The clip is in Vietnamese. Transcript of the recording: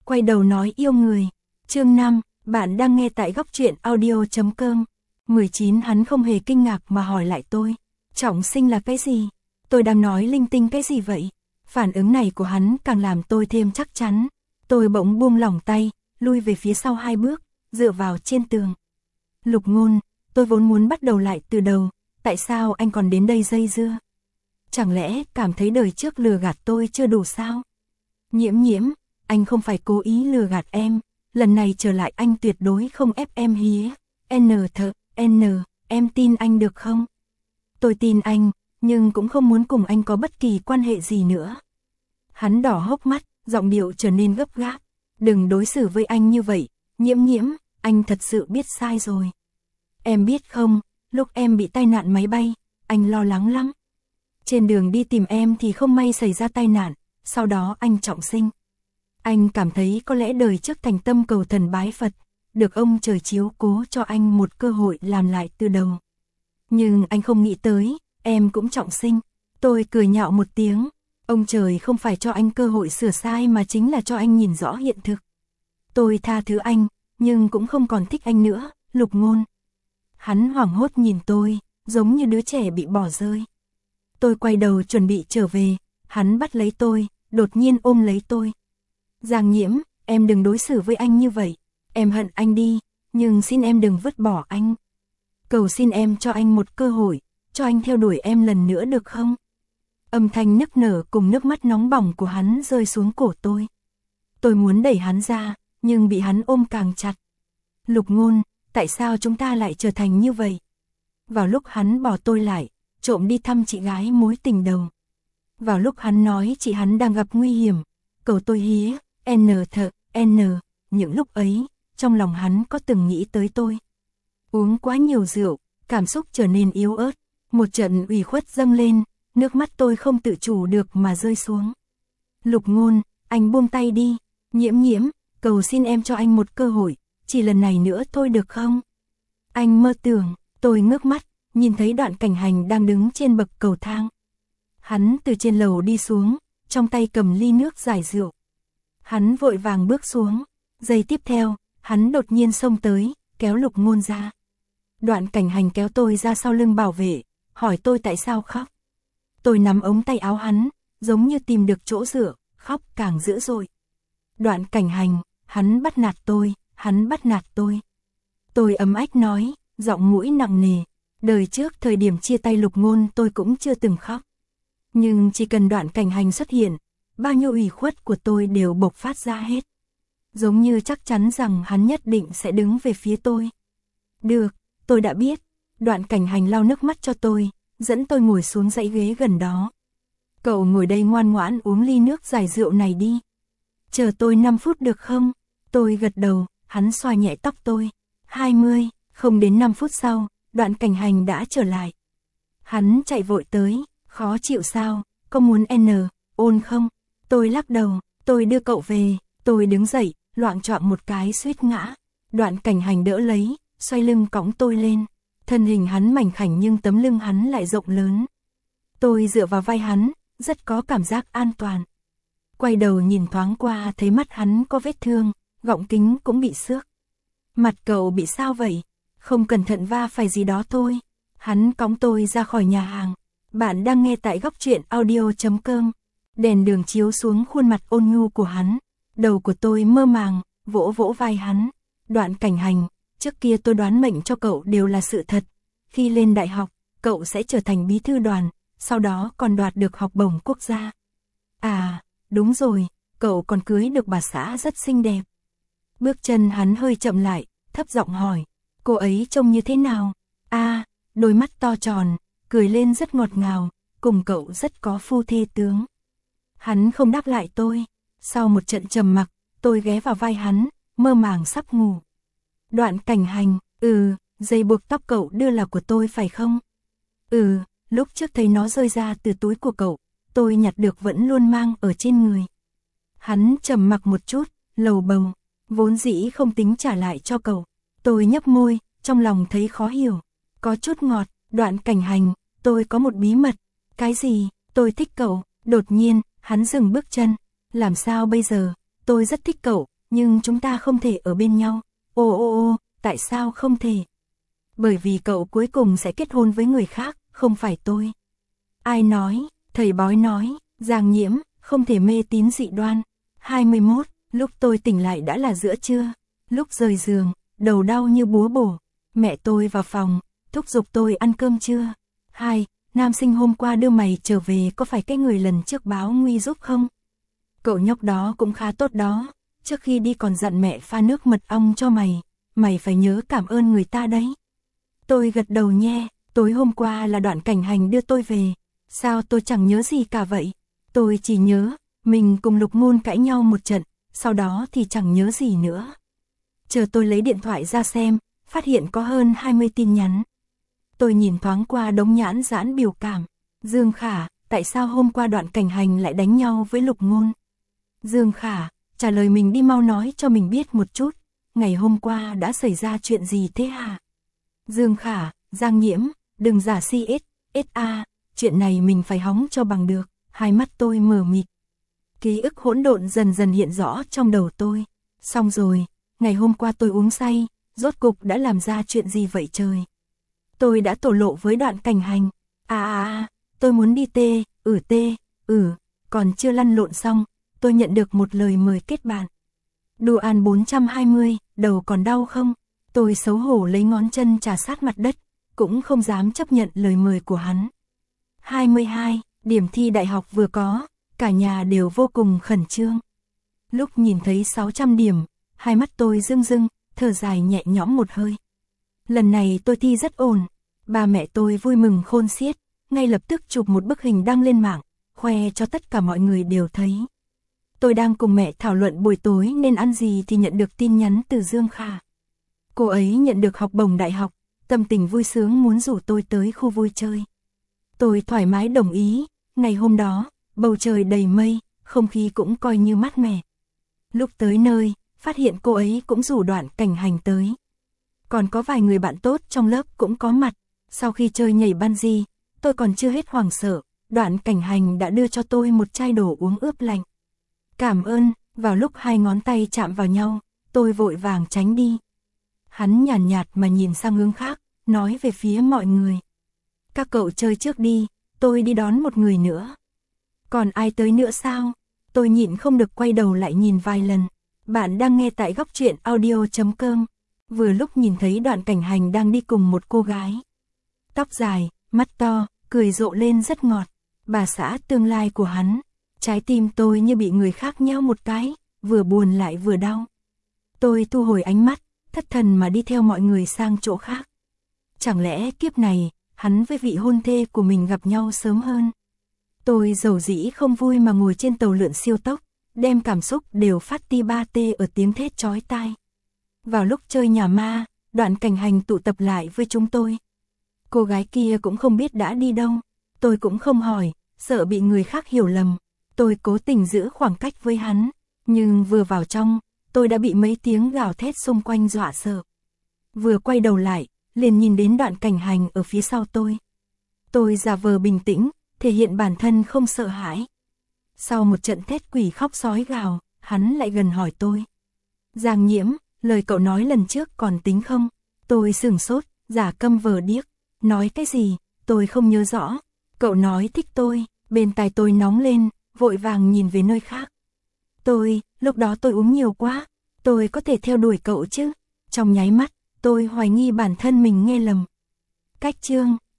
quay đầu nói yêu người. Chương 5, bạn đang nghe tại góc truyện audio.com. 19 Hắn không hề kinh ngạc mà hỏi lại tôi. Trọng sinh là cái gì? Tôi đang nói linh tinh cái gì vậy? Phản ứng này của hắn càng làm tôi thêm chắc chắn. Tôi bỗng buông lỏng tay, lui về phía sau 2 bước, dựa vào trên tường. Lục Ngôn, tôi vốn muốn bắt đầu lại từ đầu, tại sao anh còn đến đây dây dưa? Chẳng lẽ cảm thấy đời trước lừa gạt tôi chưa đủ sao? Nhiễm Nhiễm, anh không phải cố ý lừa gạt em, lần này trở lại anh tuyệt đối không ép em hía. Em tin anh được không? Tôi tin anh, nhưng cũng không muốn cùng anh có bất kỳ quan hệ gì nữa. Hắn đỏ hốc mắt, giọng điệu trở nên gấp gáp. Đừng đối xử với anh như vậy, Nhiễm Nhiễm, anh thật sự biết sai rồi. Em biết không, lúc em bị tai nạn máy bay, anh lo lắng lắm. Trên đường đi tìm em thì không may xảy ra tai nạn, sau đó anh trọng sinh. Anh cảm thấy có lẽ đời trước thành tâm cầu thần bái Phật, được ông trời chiếu cố cho anh một cơ hội làm lại từ đầu. Nhưng anh không nghĩ tới, em cũng trọng sinh. Tôi cười nhạo một tiếng, ông trời không phải cho anh cơ hội sửa sai mà chính là cho anh nhìn rõ hiện thực. Tôi tha thứ anh, nhưng cũng không còn thích anh nữa, Lục Ngôn. Hắn hoảng hốt nhìn tôi, giống như đứa trẻ bị bỏ rơi. Tôi quay đầu chuẩn bị trở về, hắn bắt lấy tôi, đột nhiên ôm lấy tôi. Giang Nhiễm, em đừng đối xử với anh như vậy, em hận anh đi, nhưng xin em đừng vứt bỏ anh. Cầu xin em cho anh một cơ hội, cho anh theo đuổi em lần nữa được không? Âm thanh nức nở cùng nước mắt nóng bỏng của hắn rơi xuống cổ tôi. Tôi muốn đẩy hắn ra, nhưng bị hắn ôm càng chặt. Lục Ngôn, tại sao chúng ta lại trở thành như vậy? Vào lúc hắn bỏ tôi lại, trộm đi thăm chị gái mối tình đầu. Vào lúc hắn nói chị hắn đang gặp nguy hiểm, cầu tôi hía, những lúc ấy, trong lòng hắn có từng nghĩ tới tôi. Uống quá nhiều rượu, cảm xúc trở nên yếu ớt, một trận ủy khuất dâng lên, nước mắt tôi không tự chủ được mà rơi xuống. Lục Ngôn, anh buông tay đi, Nhiễm Nhiễm, cầu xin em cho anh một cơ hội, chỉ lần này nữa thôi được không? Anh mơ tưởng, tôi ngước mắt, nhìn thấy Đoạn Cảnh Hành đang đứng trên bậc cầu thang. Hắn từ trên lầu đi xuống, trong tay cầm ly nước giải rượu. Hắn vội vàng bước xuống, giây tiếp theo, hắn đột nhiên xông tới, kéo Lục Ngôn ra. Đoạn Cảnh Hành kéo tôi ra sau lưng bảo vệ, hỏi tôi tại sao khóc. Tôi nắm ống tay áo hắn, giống như tìm được chỗ dựa, khóc càng dữ dội. Đoạn Cảnh Hành, hắn bắt nạt tôi, hắn bắt nạt tôi. Tôi ấm ách nói, giọng mũi nặng nề, đời trước thời điểm chia tay Lục Ngôn tôi cũng chưa từng khóc. Nhưng chỉ cần Đoạn Cảnh Hành xuất hiện, bao nhiêu ủy khuất của tôi đều bộc phát ra hết. Giống như chắc chắn rằng hắn nhất định sẽ đứng về phía tôi. Được, tôi đã biết. Đoạn Cảnh Hành lau nước mắt cho tôi, dẫn tôi ngồi xuống dãy ghế gần đó. Cậu ngồi đây ngoan ngoãn uống ly nước giải rượu này đi. Chờ tôi 5 phút được không? Tôi gật đầu, hắn xoa nhẹ tóc tôi. 20, không đến 5 phút sau, Đoạn Cảnh Hành đã trở lại. Hắn chạy vội tới, khó chịu sao, có muốn ôn không? Tôi lắc đầu, tôi đưa cậu về, tôi đứng dậy, loạng choạng một cái suýt ngã. Đoạn Cảnh Hành đỡ lấy, xoay lưng cõng tôi lên. Thân hình hắn mảnh khảnh nhưng tấm lưng hắn lại rộng lớn. Tôi dựa vào vai hắn, rất có cảm giác an toàn. Quay đầu nhìn thoáng qua thấy mắt hắn có vết thương, gọng kính cũng bị xước. Mặt cậu bị sao vậy? Không cẩn thận va phải gì đó thôi. Hắn cõng tôi ra khỏi nhà hàng. Bạn đang nghe tại góc truyện audio.com. Đèn đường chiếu xuống khuôn mặt ôn nhu của hắn. Đầu của tôi mơ màng, vỗ vỗ vai hắn. Đoạn Cảnh Hành, trước kia tôi đoán mệnh cho cậu đều là sự thật. Khi lên đại học, cậu sẽ trở thành bí thư đoàn, sau đó còn đoạt được học bổng quốc gia. À, đúng rồi, cậu còn cưới được bà xã rất xinh đẹp. Bước chân hắn hơi chậm lại, thấp giọng hỏi, cô ấy trông như thế nào? À, đôi mắt to tròn, cười lên rất ngọt ngào, cùng cậu rất có phu thê tướng. Hắn không đáp lại tôi. Sau một trận trầm mặc, tôi ghé vào vai hắn, mơ màng sắp ngủ. Đoạn Cảnh Hành, dây buộc tóc cậu đưa là của tôi phải không? Lúc trước thấy nó rơi ra từ túi của cậu, tôi nhặt được vẫn luôn mang ở trên người. Hắn trầm mặc một chút, lầu bầu, vốn dĩ không tính trả lại cho cậu. Tôi nhấp môi, trong lòng thấy khó hiểu, có chút ngọt. Đoạn Cảnh Hành, tôi có một bí mật. Cái gì? Tôi thích cậu. Đột nhiên, hắn dừng bước chân. Làm sao bây giờ? Tôi rất thích cậu, Nhưng chúng ta không thể ở bên nhau. Ô, tại sao không thể? Bởi vì cậu cuối cùng sẽ kết hôn với người khác, không phải tôi. Ai nói? Thầy bói nói. Giang Nhiễm, không thể mê tín dị đoan. 21, lúc tôi tỉnh lại đã là giữa trưa. Lúc rời giường, đầu đau như búa bổ. Mẹ tôi vào phòng, thúc giục tôi ăn cơm trưa. 2, nam sinh hôm qua đưa mày trở về có phải cái người lần trước báo nguy giúp không? Cậu nhóc đó cũng khá tốt đó. Trước khi đi còn dặn mẹ pha nước mật ong cho mày. Mày phải nhớ cảm ơn người ta đấy. Tôi gật đầu nhé. Tối hôm qua là Đoạn Cảnh Hành đưa tôi về. Sao tôi chẳng nhớ gì cả vậy? Tôi chỉ nhớ, mình cùng Lục Ngôn cãi nhau một trận, sau đó thì chẳng nhớ gì nữa. Chờ tôi lấy điện thoại ra xem, phát hiện có hơn 20 tin nhắn. Tôi nhìn thoáng qua đống nhãn giãn biểu cảm. Dương Khả, tại sao hôm qua Đoạn Cảnh Hành lại đánh nhau với Lục Ngôn? Dương Khả, trả lời mình đi, mau nói cho mình biết một chút. Ngày hôm qua đã xảy ra chuyện gì thế hả? Dương Khả, Giang Nhiễm, đừng giả CSA, chuyện này mình phải hóng cho bằng được. Hai mắt tôi mờ mịt. Ký ức hỗn độn dần dần hiện rõ trong đầu tôi. Xong rồi, ngày hôm qua tôi uống say, rốt cục đã làm ra chuyện gì vậy trời? Tôi đã thổ lộ với Đoạn Cảnh Hành. Tôi muốn đi còn chưa lăn lộn xong, tôi nhận được một lời mời kết bạn. Đồ ăn 420, đầu còn đau không? Tôi xấu hổ lấy ngón chân chà sát mặt đất, cũng không dám chấp nhận lời mời của hắn. 22, điểm thi đại học vừa có, cả nhà đều vô cùng khẩn trương. Lúc nhìn thấy 600 điểm, hai mắt tôi rưng rưng, thở dài nhẹ nhõm một hơi. Lần này tôi thi rất ổn, ba mẹ tôi vui mừng khôn xiết, ngay lập tức chụp một bức hình đăng lên mạng, khoe cho tất cả mọi người đều thấy. Tôi đang cùng mẹ thảo luận buổi tối nên ăn gì thì nhận được tin nhắn từ Dương Khả. Cô ấy nhận được học bổng đại học, tâm tình vui sướng muốn rủ tôi tới khu vui chơi. Tôi thoải mái đồng ý, ngày hôm đó, bầu trời đầy mây, không khí cũng coi như mát mẻ. Lúc tới nơi, phát hiện cô ấy cũng rủ Đoạn Cảnh Hành tới. Còn có vài người bạn tốt trong lớp cũng có mặt, sau khi chơi nhảy bungee, tôi còn chưa hết hoảng sợ, Đoạn Cảnh Hành đã đưa cho tôi một chai đồ uống ướp lạnh. Cảm ơn, vào lúc hai ngón tay chạm vào nhau, tôi vội vàng tránh đi. Hắn nhàn nhạt mà nhìn sang hướng khác, nói về phía mọi người. Các cậu chơi trước đi, tôi đi đón một người nữa. Còn ai tới nữa sao? Tôi nhịn không được quay đầu lại nhìn vài lần. Bạn đang nghe tại Góc Truyện Audio.com. Vừa lúc nhìn thấy Đoạn Cảnh Hành đang đi cùng một cô gái. Tóc dài, mắt to, cười rộ lên rất ngọt. Bà xã tương lai của hắn. Trái tim tôi như bị người khác nhéo một cái, vừa buồn lại vừa đau. Tôi thu hồi ánh mắt, thất thần mà đi theo mọi người sang chỗ khác. Chẳng lẽ kiếp này, hắn với vị hôn thê của mình gặp nhau sớm hơn? Tôi dầu dĩ không vui mà ngồi trên tàu lượn siêu tốc, đem cảm xúc đều phát ti ba tê ở tiếng thét chói tai. Vào lúc chơi nhà ma, Đoạn Cảnh Hành tụ tập lại với chúng tôi. Cô gái kia cũng không biết đã đi đâu, tôi cũng không hỏi, sợ bị người khác hiểu lầm. Tôi cố tình giữ khoảng cách với hắn, nhưng vừa vào trong, tôi đã bị mấy tiếng gào thét xung quanh dọa sợ. Vừa quay đầu lại, liền nhìn đến Đoạn Cảnh Hành ở phía sau tôi. Tôi giả vờ bình tĩnh, thể hiện bản thân không sợ hãi. Sau một trận thét quỷ khóc sói gào, hắn lại gần hỏi tôi. Giang Nhiễm, lời cậu nói lần trước còn tính không? Tôi sửng sốt, giả câm vờ điếc. Nói cái gì? Tôi không nhớ rõ. Cậu nói thích tôi, bên tai tôi nóng lên, vội vàng nhìn về nơi khác. Lúc đó tôi uống nhiều quá, tôi có thể theo đuổi cậu chứ? Trong nháy mắt, tôi hoài nghi bản thân mình nghe lầm. Cách chương